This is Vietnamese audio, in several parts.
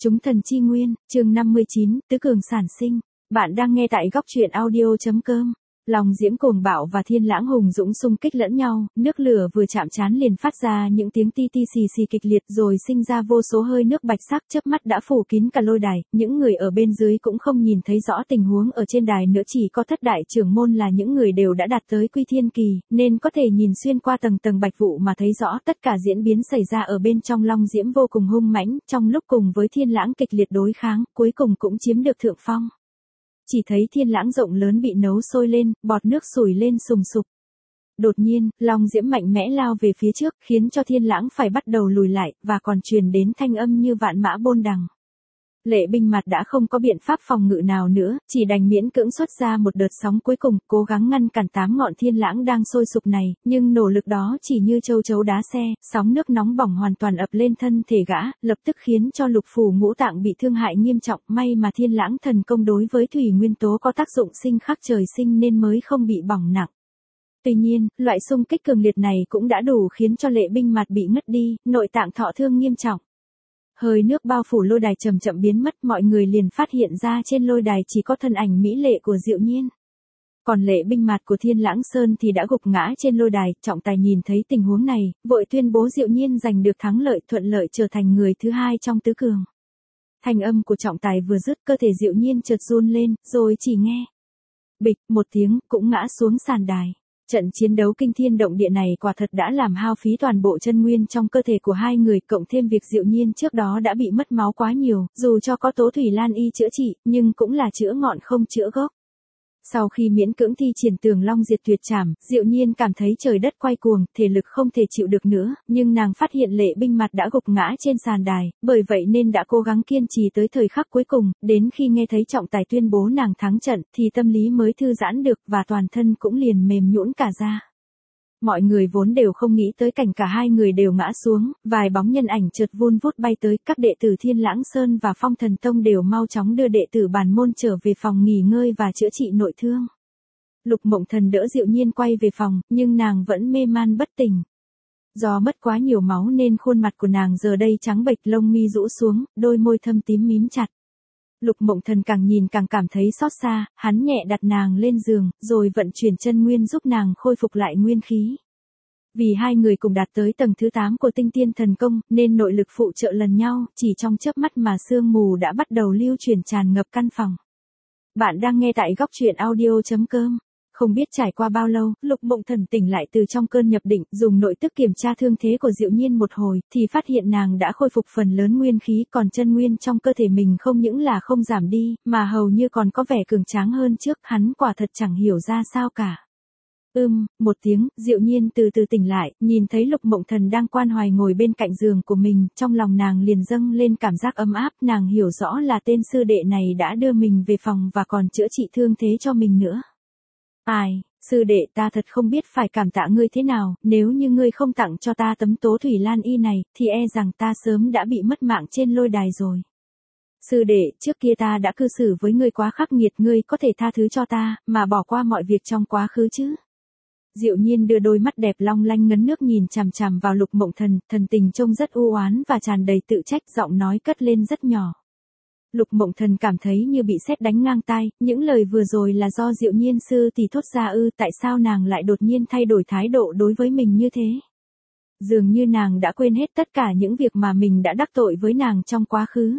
Chúng thần chi nguyên, chương 59, tứ cường sản sinh. Bạn đang nghe tại góc truyện audio.com. Lòng diễm cuồng bạo và thiên lãng hùng dũng xung kích lẫn nhau, nước lửa vừa chạm trán liền phát ra những tiếng ti ti xì xì kịch liệt rồi sinh ra vô số hơi nước bạch sắc chớp mắt đã phủ kín cả lôi đài, những người ở bên dưới cũng không nhìn thấy rõ tình huống ở trên đài nữa, chỉ có thất đại trưởng môn là những người đều đã đạt tới quy thiên kỳ, nên có thể nhìn xuyên qua tầng tầng bạch vụ mà thấy rõ tất cả diễn biến xảy ra ở bên trong. Long diễm vô cùng hung mãnh, trong lúc cùng với thiên lãng kịch liệt đối kháng, cuối cùng cũng chiếm được thượng phong. Chỉ thấy thiên lãng rộng lớn bị nấu sôi lên, bọt nước sủi lên sùng sục. Đột nhiên, long diễm mạnh mẽ lao về phía trước, khiến cho thiên lãng phải bắt đầu lùi lại, và còn truyền đến thanh âm như vạn mã bôn đằng. Lệ binh mặt đã không có biện pháp phòng ngự nào nữa, chỉ đành miễn cưỡng xuất ra một đợt sóng cuối cùng, cố gắng ngăn cản 8 ngọn thiên lãng đang sôi sục này, nhưng nỗ lực đó chỉ như châu chấu đá xe, sóng nước nóng bỏng hoàn toàn ập lên thân thể gã, lập tức khiến cho lục phủ ngũ tạng bị thương hại nghiêm trọng. May mà thiên lãng thần công đối với thủy nguyên tố có tác dụng sinh khắc trời sinh nên mới không bị bỏng nặng. Tuy nhiên, loại xung kích cường liệt này cũng đã đủ khiến cho lệ binh mặt bị ngất đi, nội tạng thọ thương nghiêm trọng. Hơi nước bao phủ lôi đài chậm chậm biến mất, mọi người liền phát hiện ra trên lôi đài chỉ có thân ảnh mỹ lệ của Diệu Nhiên. Còn lệ binh mặt của Thiên Lãng Sơn thì đã gục ngã trên lôi đài. Trọng tài nhìn thấy tình huống này, vội tuyên bố Diệu Nhiên giành được thắng lợi, thuận lợi trở thành người thứ hai trong tứ cường. Thanh âm của trọng tài vừa dứt, cơ thể Diệu Nhiên chợt run lên, rồi chỉ nghe bịch một tiếng cũng ngã xuống sàn đài. Trận chiến đấu kinh thiên động địa này quả thật đã làm hao phí toàn bộ chân nguyên trong cơ thể của hai người, cộng thêm việc Diệu Nhiên trước đó đã bị mất máu quá nhiều, dù cho có Tố Thủy Lan y chữa trị, nhưng cũng là chữa ngọn không chữa gốc. Sau khi miễn cưỡng thi triển Tường Long Diệt Tuyệt Trảm, Diệu Nhiên cảm thấy trời đất quay cuồng, thể lực không thể chịu được nữa, nhưng nàng phát hiện lệ binh mặt đã gục ngã trên sàn đài, bởi vậy nên đã cố gắng kiên trì tới thời khắc cuối cùng, đến khi nghe thấy trọng tài tuyên bố nàng thắng trận, thì tâm lý mới thư giãn được, và toàn thân cũng liền mềm nhũn cả ra. Mọi người vốn đều không nghĩ tới cảnh cả hai người đều ngã xuống, vài bóng nhân ảnh chợt vun vút bay tới, các đệ tử Thiên Lãng Sơn và Phong Thần Tông đều mau chóng đưa đệ tử bản môn trở về phòng nghỉ ngơi và chữa trị nội thương. Lục Mộng Thần đỡ Diệu Nhiên quay về phòng, nhưng nàng vẫn mê man bất tỉnh. Do mất quá nhiều máu nên khuôn mặt của nàng giờ đây trắng bệch, lông mi rũ xuống, đôi môi thâm tím mím chặt. Lục Mộng Thần càng nhìn càng cảm thấy xót xa, hắn nhẹ đặt nàng lên giường, rồi vận chuyển chân nguyên giúp nàng khôi phục lại nguyên khí. Vì hai người cùng đạt tới tầng thứ 8 của tinh tiên thần công, nên nội lực phụ trợ lần nhau, chỉ trong chớp mắt mà sương mù đã bắt đầu lưu chuyển tràn ngập căn phòng. Bạn đang nghe tại góc truyện audio.com. Không biết trải qua bao lâu, Lục Mộng Thần tỉnh lại từ trong cơn nhập định, dùng nội tức kiểm tra thương thế của Diệu Nhiên một hồi, thì phát hiện nàng đã khôi phục phần lớn nguyên khí, còn chân nguyên trong cơ thể mình không những là không giảm đi, mà hầu như còn có vẻ cường tráng hơn trước. Hắn quả thật chẳng hiểu ra sao cả. Một tiếng, Diệu Nhiên từ từ tỉnh lại, nhìn thấy Lục Mộng Thần đang quan hoài ngồi bên cạnh giường của mình, trong lòng nàng liền dâng lên cảm giác ấm áp, nàng hiểu rõ là tên sư đệ này đã đưa mình về phòng và còn chữa trị thương thế cho mình nữa. Ai, sư đệ, ta thật không biết phải cảm tạ ngươi thế nào, nếu như ngươi không tặng cho ta tấm Tố Thủy Lan y này, thì e rằng ta sớm đã bị mất mạng trên lôi đài rồi. Sư đệ, trước kia ta đã cư xử với ngươi quá khắc nghiệt, ngươi có thể tha thứ cho ta, mà bỏ qua mọi việc trong quá khứ chứ? Diệu Nhiên đưa đôi mắt đẹp long lanh ngấn nước nhìn chằm chằm vào Lục Mộng Thần, thần tình trông rất u oán và tràn đầy tự trách, giọng nói cất lên rất nhỏ. Lục Mộng Thần cảm thấy như bị sét đánh ngang tai, những lời vừa rồi là do Diệu Nhiên sư tỷ thốt ra ư? Tại sao nàng lại đột nhiên thay đổi thái độ đối với mình như thế? Dường như nàng đã quên hết tất cả những việc mà mình đã đắc tội với nàng trong quá khứ.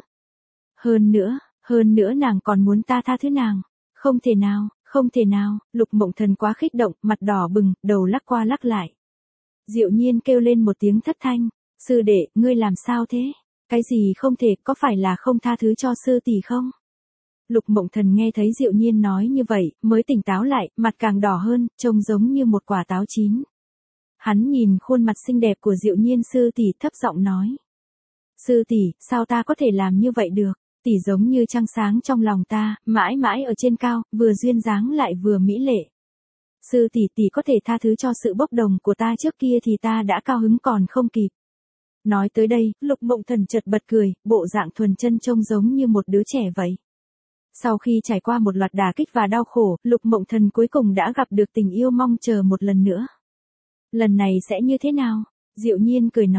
Hơn nữa nàng còn muốn ta tha thứ nàng. Không thể nào, Lục Mộng Thần quá kích động, mặt đỏ bừng, đầu lắc qua lắc lại. Diệu Nhiên kêu lên một tiếng thất thanh, sư đệ, ngươi làm sao thế? Cái gì không thể, có phải là không tha thứ cho sư tỷ không? Lục Mộng Thần nghe thấy Diệu Nhiên nói như vậy, mới tỉnh táo lại, mặt càng đỏ hơn, trông giống như một quả táo chín. Hắn nhìn khuôn mặt xinh đẹp của Diệu Nhiên sư tỷ, thấp giọng nói. Sư tỷ, sao ta có thể làm như vậy được? Tỷ giống như trăng sáng trong lòng ta, mãi mãi ở trên cao, vừa duyên dáng lại vừa mỹ lệ. Sư tỷ, tỷ có thể tha thứ cho sự bốc đồng của ta trước kia thì ta đã cao hứng còn không kịp. Nói tới đây, Lục Mộng Thần chợt bật cười, bộ dạng thuần chân trông giống như một đứa trẻ vậy. Sau khi trải qua một loạt đả kích và đau khổ, Lục Mộng Thần cuối cùng đã gặp được tình yêu mong chờ một lần nữa. Lần này sẽ như thế nào? Diệu Nhiên cười nói,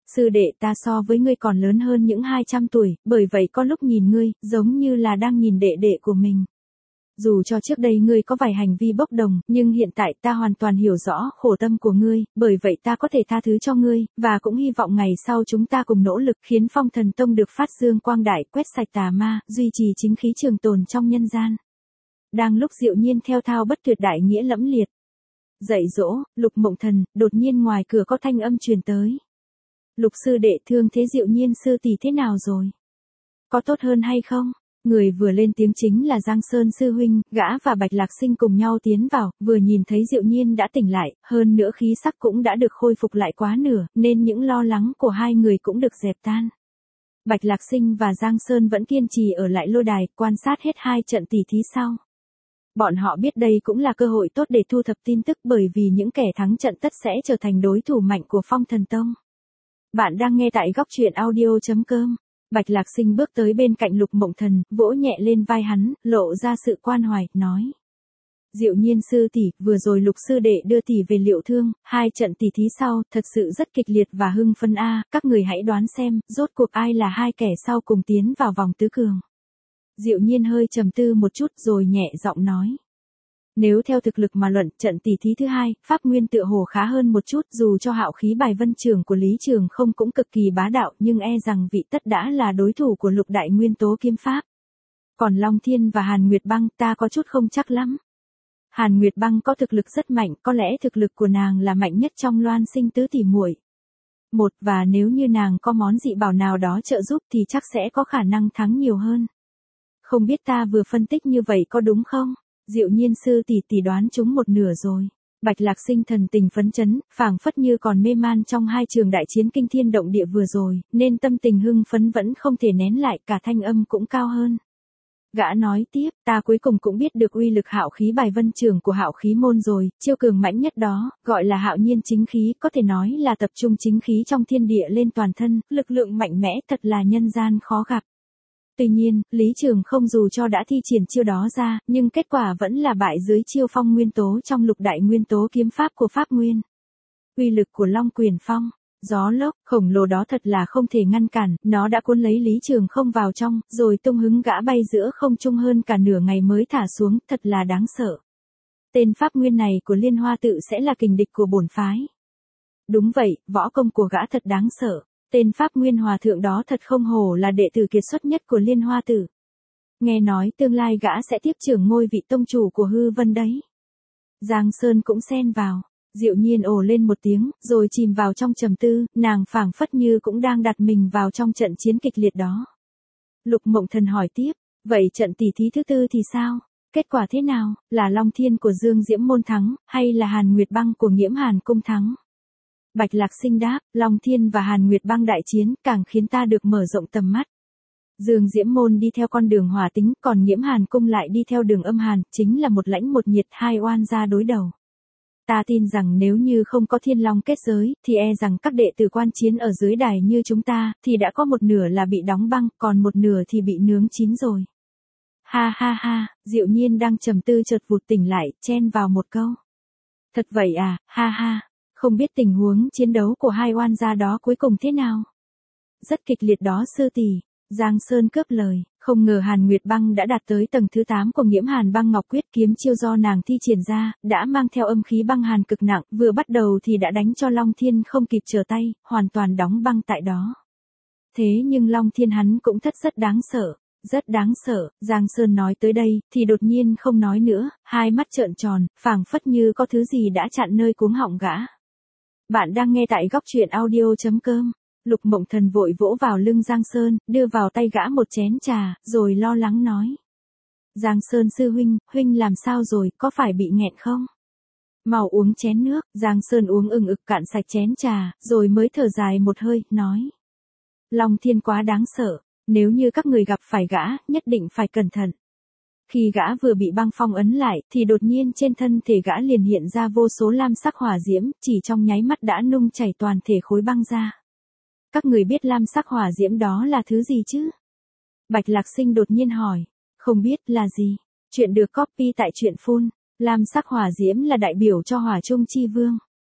Sư đệ ta so với ngươi còn lớn hơn những 200 tuổi, bởi vậy có lúc nhìn ngươi, giống như là đang nhìn đệ đệ của mình. Dù cho trước đây ngươi có vài hành vi bốc đồng, nhưng hiện tại ta hoàn toàn hiểu rõ khổ tâm của ngươi, bởi vậy ta có thể tha thứ cho ngươi, và cũng hy vọng ngày sau chúng ta cùng nỗ lực khiến Phong Thần Tông được phát dương quang đại, quét sạch tà ma, duy trì chính khí trường tồn trong nhân gian. Đang lúc Diệu Nhiên theo thao bất tuyệt đại nghĩa lẫm liệt dạy dỗ, Lục Mộng Thần, đột nhiên ngoài cửa có thanh âm truyền tới. Lục sư đệ thương thế Diệu Nhiên sư tỷ thế nào rồi? Có tốt hơn hay không? Người vừa lên tiếng chính là Giang Sơn sư huynh, gã và Bạch Lạc Sinh cùng nhau tiến vào, vừa nhìn thấy Diệu Nhiên đã tỉnh lại, hơn nữa khí sắc cũng đã được khôi phục lại quá nửa, nên những lo lắng của hai người cũng được dẹp tan. Bạch Lạc Sinh và Giang Sơn vẫn kiên trì ở lại lôi đài, quan sát hết hai trận tỉ thí sau. Bọn họ biết đây cũng là cơ hội tốt để thu thập tin tức, bởi vì những kẻ thắng trận tất sẽ trở thành đối thủ mạnh của Phong Thần Tông. Bạn đang nghe tại góc truyện audio.com. Bạch Lạc Sinh bước tới bên cạnh Lục Mộng Thần, vỗ nhẹ lên vai hắn, lộ ra sự quan hoài, nói. Diệu Nhiên sư tỷ, vừa rồi Lục sư đệ đưa tỷ về liệu thương, hai trận tỷ thí sau, thật sự rất kịch liệt và hưng phấn a, các người hãy đoán xem, rốt cuộc ai là hai kẻ sau cùng tiến vào vòng tứ cường. Diệu Nhiên hơi trầm tư một chút rồi nhẹ giọng nói. Nếu theo thực lực mà luận, trận tỷ thí thứ hai, Pháp Nguyên tựa hồ khá hơn một chút, dù cho hạo khí bài vân trường của Lý Trường không cũng cực kỳ bá đạo, nhưng e rằng vị tất đã là đối thủ của Lục đại nguyên tố kiếm pháp. Còn Long Thiên và Hàn Nguyệt Băng ta có chút không chắc lắm. Hàn Nguyệt Băng có thực lực rất mạnh, có lẽ thực lực của nàng là mạnh nhất trong Loan Sinh tứ tỷ muội. Và nếu như nàng có món dị bảo nào đó trợ giúp thì chắc sẽ có khả năng thắng nhiều hơn. Không biết ta vừa phân tích như vậy có đúng không? Diệu Nhiên sư tỷ đoán chúng một nửa rồi. Bạch Lạc Sinh thần tình phấn chấn, phảng phất như còn mê man trong hai trường đại chiến kinh thiên động địa vừa rồi, nên tâm tình hưng phấn vẫn không thể nén lại, cả thanh âm cũng cao hơn. Gã nói tiếp, ta cuối cùng cũng biết được uy lực hạo khí bài vân trường của hạo khí môn rồi, chiêu cường mãnh nhất đó, gọi là hạo nhiên chính khí, có thể nói là tập trung chính khí trong thiên địa lên toàn thân, lực lượng mạnh mẽ thật là nhân gian khó gặp. Tuy nhiên, Lý Trường không dù cho đã thi triển chiêu đó ra, nhưng kết quả vẫn là bại dưới chiêu phong nguyên tố trong Lục đại nguyên tố kiếm pháp của Pháp Nguyên. Uy lực của Long Quyền Phong, gió lốc, khổng lồ đó thật là không thể ngăn cản, nó đã cuốn lấy Lý Trường không vào trong, rồi tung hứng gã bay giữa không trung hơn cả nửa ngày mới thả xuống, thật là đáng sợ. Tên Pháp Nguyên này của Liên Hoa tự sẽ là kình địch của bổn phái. Đúng vậy, võ công của gã thật đáng sợ. Tên Pháp Nguyên Hòa Thượng đó thật không hổ là đệ tử kiệt xuất nhất của Liên Hoa Tử. Nghe nói tương lai gã sẽ tiếp trưởng ngôi vị tông chủ của Hư Vân đấy. Giang Sơn cũng xen vào. Diệu Nhiên ồ lên một tiếng, rồi chìm vào trong trầm tư, nàng phảng phất như cũng đang đặt mình vào trong trận chiến kịch liệt đó. Lục Mộng Thần hỏi tiếp, vậy trận tỷ thí thứ tư thì sao? Kết quả thế nào? Là Long Thiên của Dương Diễm Môn thắng, hay là Hàn Nguyệt Băng của Nghiễm Hàn Cung thắng? Bạch Lạc Sinh đáp, Long Thiên và Hàn Nguyệt Băng đại chiến, càng khiến ta được mở rộng tầm mắt. Dương Diễm Môn đi theo con đường hỏa tính, còn Nghiễm Hàn Cung lại đi theo đường âm hàn, chính là một lãnh một nhiệt, hai oan gia đối đầu. Ta tin rằng nếu như không có Thiên Long kết giới, thì e rằng các đệ tử quan chiến ở dưới đài như chúng ta, thì đã có một nửa là bị đóng băng, còn một nửa thì bị nướng chín rồi. Ha ha ha, Diệu Nhiên đang trầm tư chợt vụt tỉnh lại, chen vào một câu. Thật vậy à, ha ha. Không biết tình huống chiến đấu của hai oan gia đó cuối cùng thế nào? Rất kịch liệt đó sư tỷ. Giang Sơn cướp lời, không ngờ Hàn Nguyệt Băng đã đạt tới tầng thứ 8 của Nghiễm Hàn Băng Ngọc Quyết, kiếm chiêu do nàng thi triển ra, đã mang theo âm khí băng hàn cực nặng, vừa bắt đầu thì đã đánh cho Long Thiên không kịp trở tay, hoàn toàn đóng băng tại đó. Thế nhưng Long Thiên hắn cũng rất đáng sợ. Rất đáng sợ, Giang Sơn nói tới đây, thì đột nhiên không nói nữa, hai mắt trợn tròn, phảng phất như có thứ gì đã chặn nơi cuống họng gã. Bạn đang nghe tại góc truyện audio.com. Lục Mộng Thần vội vỗ vào lưng Giang Sơn, đưa vào tay gã một chén trà, rồi lo lắng nói. Giang Sơn sư huynh làm sao rồi, có phải bị nghẹn không? Mau uống chén nước, Giang Sơn uống ừng ực cạn sạch chén trà, rồi mới thở dài một hơi, nói. Long Thiên quá đáng sợ, nếu như các người gặp phải gã, nhất định phải cẩn thận. Khi gã vừa bị băng phong ấn lại, thì đột nhiên trên thân thể gã liền hiện ra vô số lam sắc hỏa diễm, chỉ trong nháy mắt đã nung chảy toàn thể khối băng ra. Các người biết lam sắc hỏa diễm đó là thứ gì chứ? Bạch Lạc Sinh đột nhiên hỏi. Không biết là gì? Chuyện được copy tại truyện phun. Lam sắc hỏa diễm là đại biểu cho hỏa trung chi vương.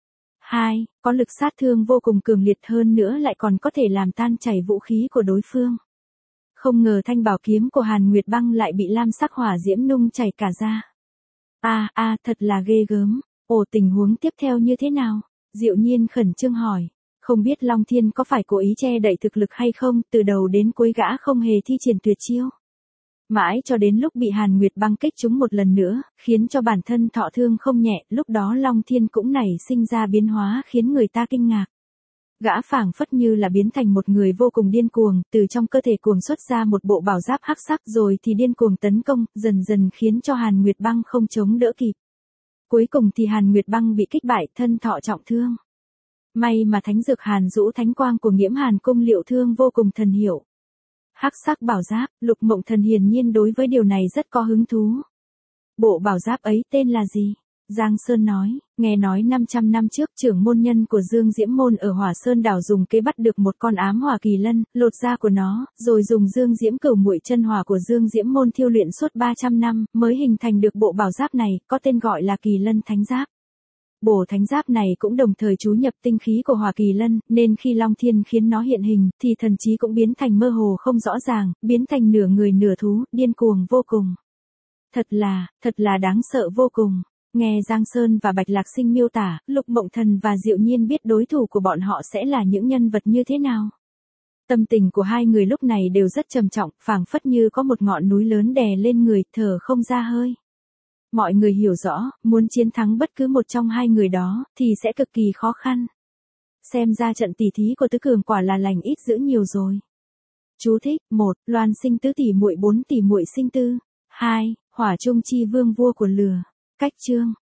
2. Có lực sát thương vô cùng cường liệt hơn nữa lại còn có thể làm tan chảy vũ khí của đối phương. Không ngờ thanh bảo kiếm của Hàn Nguyệt Băng lại bị lam sắc hỏa diễm nung chảy cả ra. Thật là ghê gớm. Ồ, tình huống tiếp theo như thế nào? Diệu Nhiên khẩn trương hỏi. Không biết Long Thiên có phải cố ý che đậy thực lực hay không, từ đầu đến cuối gã không hề thi triển tuyệt chiêu. Mãi cho đến lúc bị Hàn Nguyệt Băng kích trúng một lần nữa, khiến cho bản thân thọ thương không nhẹ, lúc đó Long Thiên cũng nảy sinh ra biến hóa khiến người ta kinh ngạc. Gã phảng phất như là biến thành một người vô cùng điên cuồng, từ trong cơ thể cuồng xuất ra một bộ bảo giáp hắc sắc rồi thì điên cuồng tấn công, dần dần khiến cho Hàn Nguyệt Băng không chống đỡ kịp. Cuối cùng thì Hàn Nguyệt Băng bị kích bại, thân thọ trọng thương. May mà thánh dược Hàn Dũ Thánh Quang của Nghiễm Hàn Cung liệu thương vô cùng thần hiệu. Hắc sắc bảo giáp, Lục Mộng Thần hiển nhiên đối với điều này rất có hứng thú. Bộ bảo giáp ấy tên là gì? Giang Sơn nói, nghe nói 500 năm trước trưởng môn nhân của Dương Diễm Môn ở Hỏa Sơn đảo dùng kế bắt được một con ám hỏa kỳ lân, lột da của nó, rồi dùng Dương Diễm Cửu Muội chân hỏa của Dương Diễm Môn thiêu luyện suốt 300 năm, mới hình thành được bộ bảo giáp này, có tên gọi là Kỳ Lân Thánh Giáp. Bộ thánh giáp này cũng đồng thời chú nhập tinh khí của hỏa kỳ lân, nên khi Long Thiên khiến nó hiện hình, thì thần trí cũng biến thành mơ hồ không rõ ràng, biến thành nửa người nửa thú, điên cuồng vô cùng. Thật là đáng sợ vô cùng. Nghe Giang Sơn và Bạch Lạc Sinh miêu tả, Lục Mộng Thần và Diệu Nhiên biết đối thủ của bọn họ sẽ là những nhân vật như thế nào. Tâm tình của hai người lúc này đều rất trầm trọng, phảng phất như có một ngọn núi lớn đè lên người, thở không ra hơi. Mọi người hiểu rõ, muốn chiến thắng bất cứ một trong hai người đó, thì sẽ cực kỳ khó khăn. Xem ra trận tỷ thí của Tứ Cường quả là lành ít dữ nhiều rồi. Chú thích: 1. Loan sinh tứ tỷ muội, 4 tỷ muội sinh tư. 2. Hỏa Trung Chi Vương vua của lửa. Cách chương.